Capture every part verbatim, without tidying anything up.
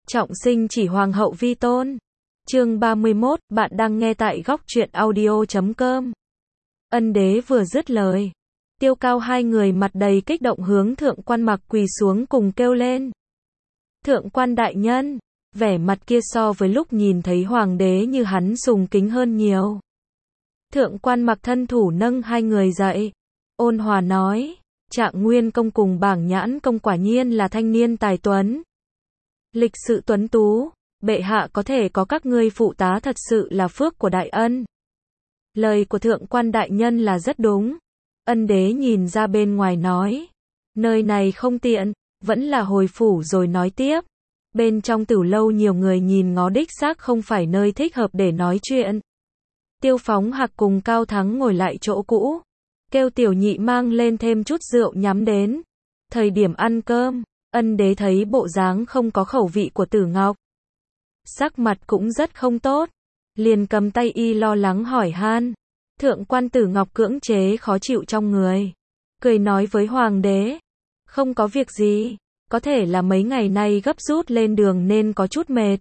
Trọng sinh chỉ hoàng hậu vi tôn. Chương ba mươi mốt, bạn đang nghe tại góc truyện audio chấm com. Ân đế vừa dứt lời, Tiêu Cao hai người mặt đầy kích động hướng thượng quan mặc quỳ xuống cùng kêu lên. Thượng quan đại nhân, vẻ mặt kia so với lúc nhìn thấy hoàng đế như hắn sùng kính hơn nhiều. Thượng quan mặc thân thủ nâng hai người dậy, ôn hòa nói, Trạng Nguyên công cùng Bảng Nhãn công quả nhiên là thanh niên tài tuấn. Lịch sự tuấn tú, bệ hạ có thể có các ngươi phụ tá thật sự là phước của đại ân. Lời của thượng quan đại nhân là rất đúng. Ân đế nhìn ra bên ngoài nói, nơi này không tiện, vẫn là hồi phủ rồi nói tiếp. Bên trong tử lâu nhiều người nhìn ngó đích xác không phải nơi thích hợp để nói chuyện. Tiêu Phóng Hạc cùng Cao Thắng ngồi lại chỗ cũ, kêu tiểu nhị mang lên thêm chút rượu nhắm đến. Thời điểm ăn cơm, ân đế thấy bộ dáng không có khẩu vị của Tử Ngọc, sắc mặt cũng rất không tốt, liền cầm tay y lo lắng hỏi han. Thượng quan Tử Ngọc cưỡng chế khó chịu trong người, cười nói với hoàng đế, không có việc gì, có thể là mấy ngày nay gấp rút lên đường nên có chút mệt.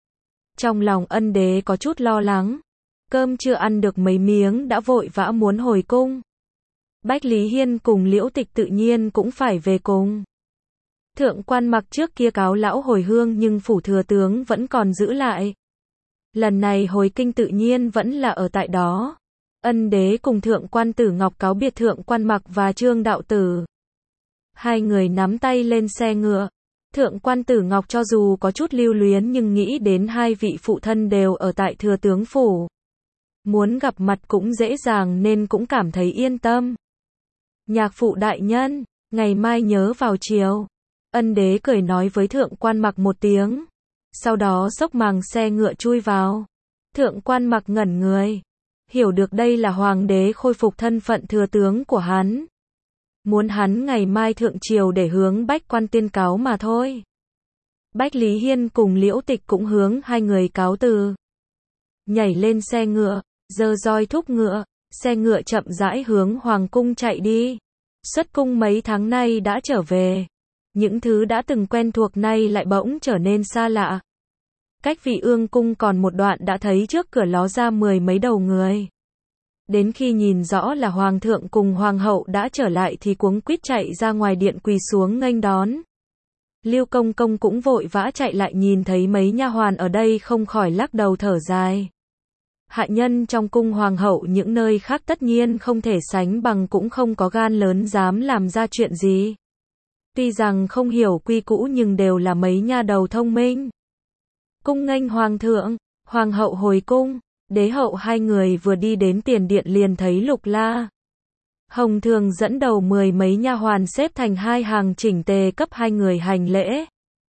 Trong lòng ân đế có chút lo lắng, cơm chưa ăn được mấy miếng đã vội vã muốn hồi cung. Bách Lý Hiên cùng Liễu Tịch tự nhiên cũng phải về cùng. Thượng quan mặc trước kia cáo lão hồi hương nhưng phủ thừa tướng vẫn còn giữ lại. Lần này hồi kinh tự nhiên vẫn là ở tại đó. Ân đế cùng thượng quan Tử Ngọc cáo biệt thượng quan mặc và Trương đạo tử. Hai người nắm tay lên xe ngựa. Thượng quan Tử Ngọc cho dù có chút lưu luyến nhưng nghĩ đến hai vị phụ thân đều ở tại thừa tướng phủ, muốn gặp mặt cũng dễ dàng nên cũng cảm thấy yên tâm. Nhạc phụ đại nhân, ngày mai nhớ vào chiều. Ân đế cười nói với thượng quan mặc một tiếng, sau đó xốc màng xe ngựa chui vào. Thượng quan mặc ngẩn người, hiểu được đây là hoàng đế khôi phục thân phận thừa tướng của hắn, muốn hắn ngày mai thượng triều để hướng bách quan tiên cáo mà thôi. Bách Lý Hiên cùng Liễu Tịch cũng hướng hai người cáo từ, nhảy lên xe ngựa, giơ roi thúc ngựa, xe ngựa chậm rãi hướng hoàng cung chạy đi. Xuất cung mấy tháng nay đã trở về, những thứ đã từng quen thuộc nay lại bỗng trở nên xa lạ. Cách Vị Ương cung còn một đoạn đã thấy trước cửa ló ra mười mấy đầu người. Đến khi nhìn rõ là hoàng thượng cùng hoàng hậu đã trở lại thì cuống quýt chạy ra ngoài điện quỳ xuống nghênh đón. Lưu Công Công cũng vội vã chạy lại nhìn thấy mấy nha hoàn ở đây không khỏi lắc đầu thở dài. Hạ nhân trong cung hoàng hậu những nơi khác tất nhiên không thể sánh bằng, cũng không có gan lớn dám làm ra chuyện gì. Tuy rằng không hiểu quy cũ nhưng đều là mấy nha đầu thông minh. Cung nghênh hoàng thượng, hoàng hậu hồi cung, đế hậu hai người vừa đi đến tiền điện liền thấy Lục La, Hồng Thường dẫn đầu mười mấy nha hoàn xếp thành hai hàng chỉnh tề cấp hai người hành lễ.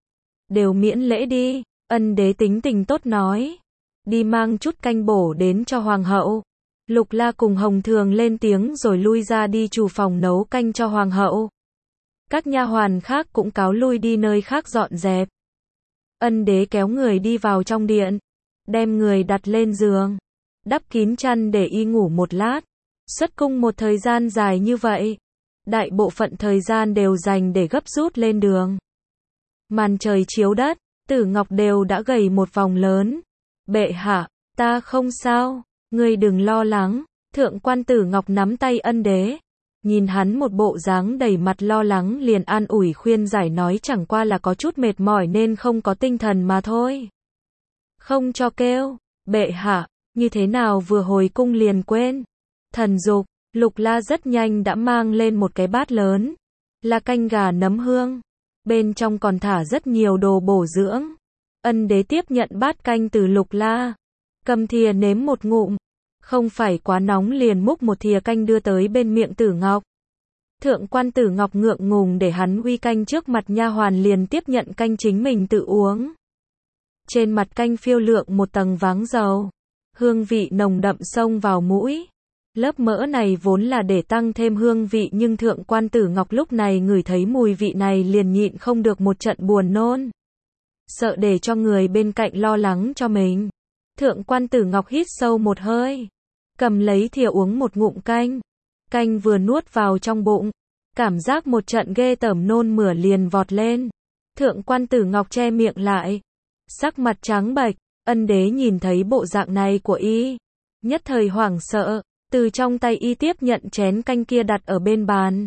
Đều miễn lễ đi, ân đế tính tình tốt nói. Đi mang chút canh bổ đến cho hoàng hậu. Lục La cùng Hồng Thường lên tiếng rồi lui ra đi chủ phòng nấu canh cho hoàng hậu. Các nha hoàn khác cũng cáo lui đi nơi khác dọn dẹp. Ân đế kéo người đi vào trong điện, đem người đặt lên giường, đắp kín chăn để y ngủ một lát. Xuất cung một thời gian dài như vậy, đại bộ phận thời gian đều dành để gấp rút lên đường. Màn trời chiếu đất, Tử Ngọc đều đã gầy một vòng lớn. Bệ hạ, ta không sao, ngươi đừng lo lắng. Thượng quan Tử Ngọc nắm tay ân đế, nhìn hắn một bộ dáng đầy mặt lo lắng liền an ủi khuyên giải nói chẳng qua là có chút mệt mỏi nên không có tinh thần mà thôi. Không cho kêu, bệ hạ, như thế nào vừa hồi cung liền quên. Thần dục, Lục La rất nhanh đã mang lên một cái bát lớn, là canh gà nấm hương, bên trong còn thả rất nhiều đồ bổ dưỡng. Ân đế tiếp nhận bát canh từ Lục La, cầm thìa nếm một ngụm, không phải quá nóng liền múc một thìa canh đưa tới bên miệng Tử Ngọc. Thượng quan Tử Ngọc ngượng ngùng để hắn uy canh trước mặt nha hoàn liền tiếp nhận canh chính mình tự uống. Trên mặt canh phiêu lượng một tầng váng dầu, hương vị nồng đậm xông vào mũi. Lớp mỡ này vốn là để tăng thêm hương vị nhưng thượng quan Tử Ngọc lúc này ngửi thấy mùi vị này liền nhịn không được một trận buồn nôn. Sợ để cho người bên cạnh lo lắng cho mình, thượng quan Tử Ngọc hít sâu một hơi, cầm lấy thìa uống một ngụm canh. Canh vừa nuốt vào trong bụng, cảm giác một trận ghê tởm nôn mửa liền vọt lên. Thượng quan Tử Ngọc che miệng lại, Sắc mặt trắng bệch, ân đế nhìn thấy bộ dạng này của y, nhất thời hoảng sợ, từ trong tay y tiếp nhận chén canh kia đặt ở bên bàn.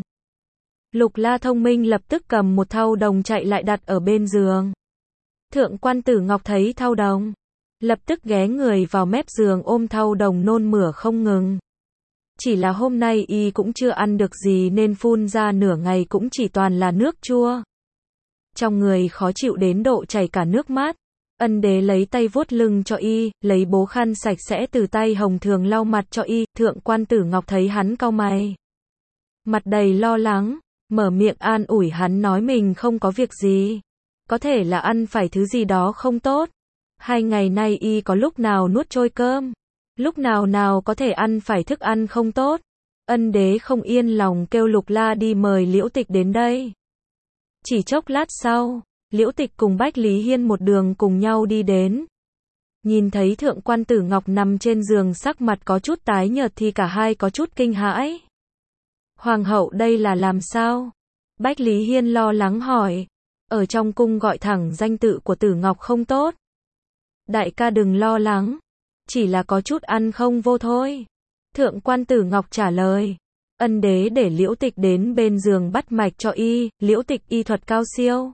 Lục La thông minh lập tức cầm một thau đồng chạy lại đặt ở bên giường. Thượng quan Tử Ngọc thấy thau đồng, lập tức ghé người vào mép giường ôm thau đồng nôn mửa không ngừng. Chỉ là hôm nay y cũng chưa ăn được gì nên phun ra nửa ngày cũng chỉ toàn là nước chua. Trong người khó chịu đến độ chảy cả nước mắt. Ân đế lấy tay vuốt lưng cho y, lấy bố khăn sạch sẽ từ tay Hồng Thường lau mặt cho y. Thượng quan Tử Ngọc thấy hắn cau mày, mặt đầy lo lắng, mở miệng an ủi hắn nói mình không có việc gì, có thể là ăn phải thứ gì đó không tốt. Hai ngày nay y có lúc nào nuốt trôi cơm, lúc nào nào có thể ăn phải thức ăn không tốt. Ân đế không yên lòng kêu Lục La đi mời Liễu Tịch đến đây. Chỉ chốc lát sau, Liễu Tịch cùng Bách Lý Hiên một đường cùng nhau đi đến. Nhìn thấy Thượng quan Tử Ngọc nằm trên giường sắc mặt có chút tái nhợt thì cả hai có chút kinh hãi. Hoàng hậu đây là làm sao? Bách Lý Hiên lo lắng hỏi. Ở trong cung gọi thẳng danh tự của Tử Ngọc không tốt. Đại ca đừng lo lắng, chỉ là có chút ăn không vô thôi. Thượng quan Tử Ngọc trả lời. Ân đế để Liễu Tịch đến bên giường bắt mạch cho y. Liễu Tịch y thuật cao siêu,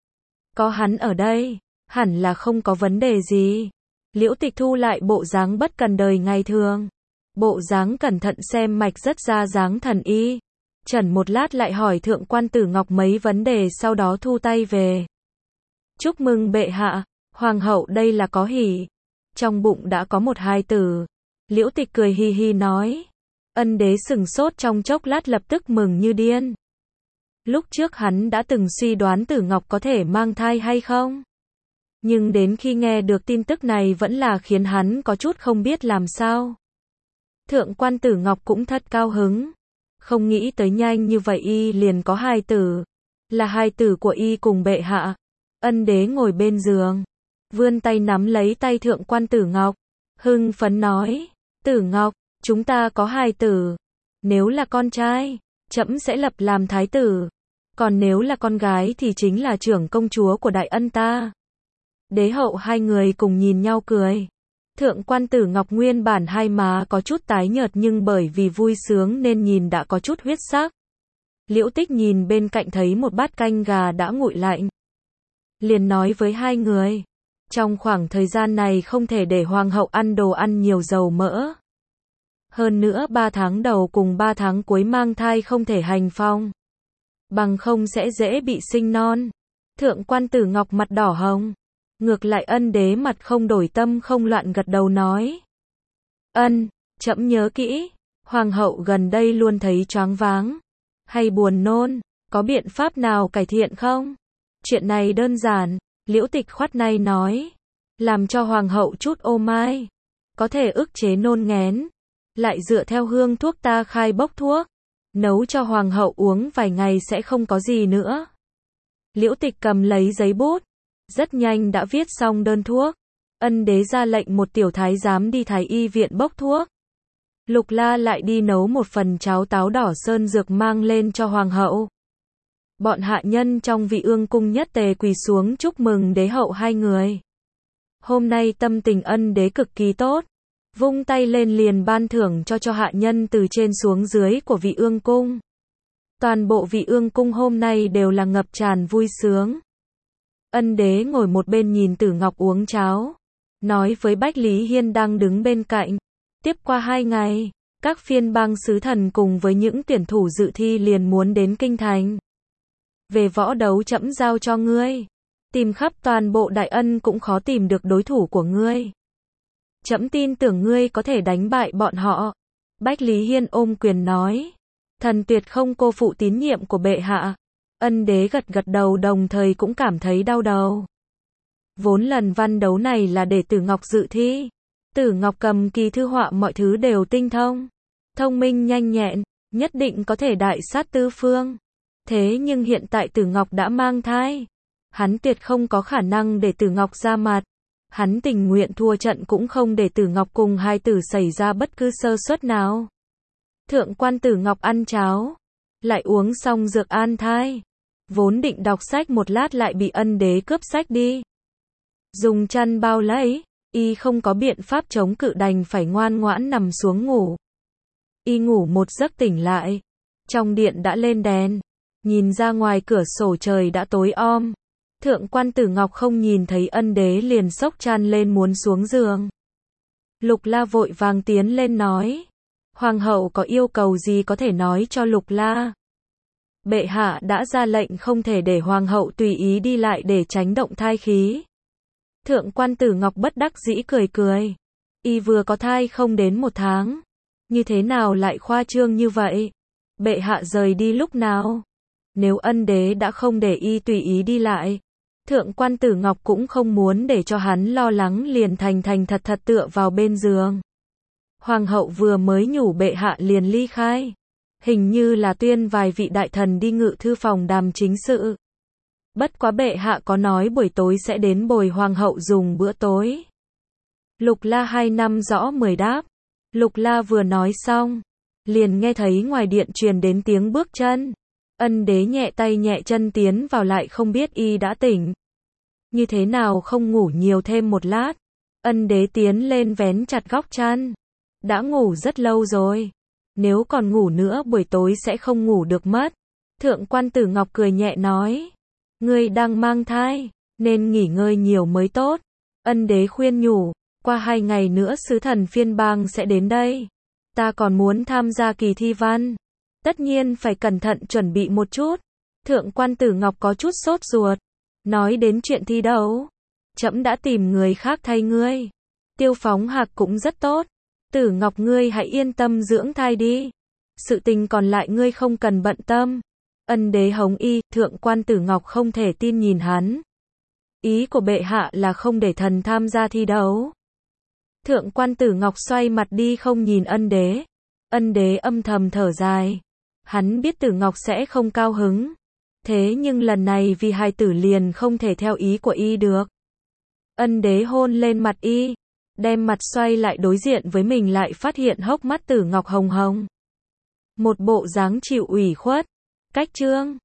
có hắn ở đây, hẳn là không có vấn đề gì. Liễu Tịch thu lại bộ dáng bất cần đời ngày thường, bộ dáng cẩn thận xem mạch rất ra dáng thần y. Chẩn một lát lại hỏi Thượng quan Tử Ngọc mấy vấn đề sau đó thu tay về. Chúc mừng bệ hạ, hoàng hậu đây là có hỉ, trong bụng đã có một hài tử. Liễu Tịch cười hi hi nói. Ân đế sừng sốt trong chốc lát lập tức mừng như điên. Lúc trước hắn đã từng suy đoán Tử Ngọc có thể mang thai hay không, nhưng đến khi nghe được tin tức này vẫn là khiến hắn có chút không biết làm sao. Thượng quan Tử Ngọc cũng thật cao hứng, không nghĩ tới nhanh như vậy y liền có hài tử, là hài tử của y cùng bệ hạ. Ân đế ngồi bên giường, vươn tay nắm lấy tay Thượng quan Tử Ngọc, hưng phấn nói, Tử Ngọc, chúng ta có hài tử, nếu là con trai, trẫm sẽ lập làm thái tử, còn nếu là con gái thì chính là trưởng công chúa của đại ân ta. Đế hậu hai người cùng nhìn nhau cười. Thượng quan Tử Ngọc nguyên bản hai má có chút tái nhợt nhưng bởi vì vui sướng nên nhìn đã có chút huyết sắc. Liễu Tích nhìn bên cạnh thấy một bát canh gà đã nguội lạnh, liền nói với hai người, trong khoảng thời gian này không thể để hoàng hậu ăn đồ ăn nhiều dầu mỡ. Hơn nữa ba tháng đầu cùng ba tháng cuối mang thai không thể hành phong, bằng không sẽ dễ bị sinh non. Thượng quan Tử Ngọc mặt đỏ hồng, ngược lại Ân đế mặt không đổi tâm không loạn gật đầu nói. Ân, trẫm nhớ kỹ, hoàng hậu gần đây luôn thấy choáng váng, hay buồn nôn, có biện pháp nào cải thiện không? Chuyện này đơn giản, Liễu Tịch khoát tay nói, làm cho hoàng hậu chút ô mai, có thể ức chế nôn nghén, lại dựa theo hương thuốc ta khai bốc thuốc, nấu cho hoàng hậu uống vài ngày sẽ không có gì nữa. Liễu Tịch cầm lấy giấy bút, rất nhanh đã viết xong đơn thuốc. Ân đế ra lệnh một tiểu thái giám đi thái y viện bốc thuốc. Lục La lại đi nấu một phần cháo táo đỏ sơn dược mang lên cho hoàng hậu. Bọn hạ nhân trong Vị Ương cung nhất tề quỳ xuống chúc mừng đế hậu hai người. Hôm nay tâm tình Ân đế cực kỳ tốt, vung tay lên liền ban thưởng cho cho hạ nhân từ trên xuống dưới của Vị Ương cung. Toàn bộ Vị Ương cung hôm nay đều là ngập tràn vui sướng. Ân đế ngồi một bên nhìn Tử Ngọc uống cháo, nói với Bách Lý Hiên đang đứng bên cạnh. Tiếp qua hai ngày, các phiên bang sứ thần cùng với những tuyển thủ dự thi liền muốn đến kinh thành. Về võ đấu trẫm giao cho ngươi, tìm khắp toàn bộ Đại Ân cũng khó tìm được đối thủ của ngươi. Trẫm tin tưởng ngươi có thể đánh bại bọn họ. Bách Lý Hiên ôm quyền nói, thần tuyệt không cô phụ tín nhiệm của bệ hạ. Ân đế gật gật đầu đồng thời cũng cảm thấy đau đầu. Vốn lần văn đấu này là để Tử Ngọc dự thi. Tử Ngọc cầm kỳ thư họa mọi thứ đều tinh thông, thông minh nhanh nhẹn, nhất định có thể đại sát tứ phương. Thế nhưng hiện tại Tử Ngọc đã mang thai, hắn tuyệt không có khả năng để Tử Ngọc ra mặt. Hắn tình nguyện thua trận cũng không để Tử Ngọc cùng hai tử xảy ra bất cứ sơ suất nào. Thượng quan Tử Ngọc ăn cháo, lại uống xong dược an thai, vốn định đọc sách một lát lại bị Ân đế cướp sách đi. Dùng chăn bao lấy, y không có biện pháp chống cự đành phải ngoan ngoãn nằm xuống ngủ. Y ngủ một giấc tỉnh lại. Trong điện đã lên đèn. Nhìn ra ngoài cửa sổ trời đã tối om. Thượng quan Tử Ngọc không nhìn thấy Ân Đế liền xốc chăn lên muốn xuống giường. Lục La vội vàng tiến lên nói. Hoàng hậu có yêu cầu gì có thể nói cho Lục La. Bệ hạ đã ra lệnh không thể để hoàng hậu tùy ý đi lại để tránh động thai khí. Thượng quan Tử Ngọc bất đắc dĩ cười cười. Y vừa có thai không đến một tháng. Như thế nào lại khoa trương như vậy? Bệ hạ rời đi lúc nào? Nếu Ân Đế đã không để y tùy ý đi lại, Thượng quan Tử Ngọc cũng không muốn để cho hắn lo lắng liền thành thành thật thật tựa vào bên giường. Hoàng hậu vừa mới nhủ bệ hạ liền ly khai. Hình như là tuyên vài vị đại thần đi ngự thư phòng đàm chính sự. Bất quá bệ hạ có nói buổi tối sẽ đến bồi hoàng hậu dùng bữa tối. Lục La hai năm rõ mười đáp. Lục La vừa nói xong, liền nghe thấy ngoài điện truyền đến tiếng bước chân. Ân Đế nhẹ tay nhẹ chân tiến vào lại không biết y đã tỉnh. Như thế nào không ngủ nhiều thêm một lát. Ân Đế tiến lên vén chặt góc chăn. Đã ngủ rất lâu rồi. Nếu còn ngủ nữa buổi tối sẽ không ngủ được mất. Thượng quan Tử Ngọc cười nhẹ nói. Ngươi đang mang thai, nên nghỉ ngơi nhiều mới tốt. Ân Đế khuyên nhủ. Qua hai ngày nữa sứ thần phiên bang sẽ đến đây. Ta còn muốn tham gia kỳ thi văn. Tất nhiên phải cẩn thận chuẩn bị một chút. Thượng quan Tử Ngọc có chút sốt ruột. Nói đến chuyện thi đấu. Trẫm đã tìm người khác thay ngươi. Tiêu Phóng Hạc cũng rất tốt. Tử Ngọc ngươi hãy yên tâm dưỡng thai đi. Sự tình còn lại ngươi không cần bận tâm. Ân Đế hống y, Thượng quan Tử Ngọc không thể tin nhìn hắn. Ý của bệ hạ là không để thần tham gia thi đấu. Thượng quan Tử Ngọc xoay mặt đi không nhìn Ân Đế. Ân Đế âm thầm thở dài. Hắn biết Tử Ngọc sẽ không cao hứng. Thế nhưng lần này vì hài tử liền không thể theo ý của y được. Ân Đế hôn lên mặt y. Đem mặt xoay lại đối diện với mình lại phát hiện hốc mắt Tử Ngọc hồng hồng. Một bộ dáng chịu ủy khuất. Cách chương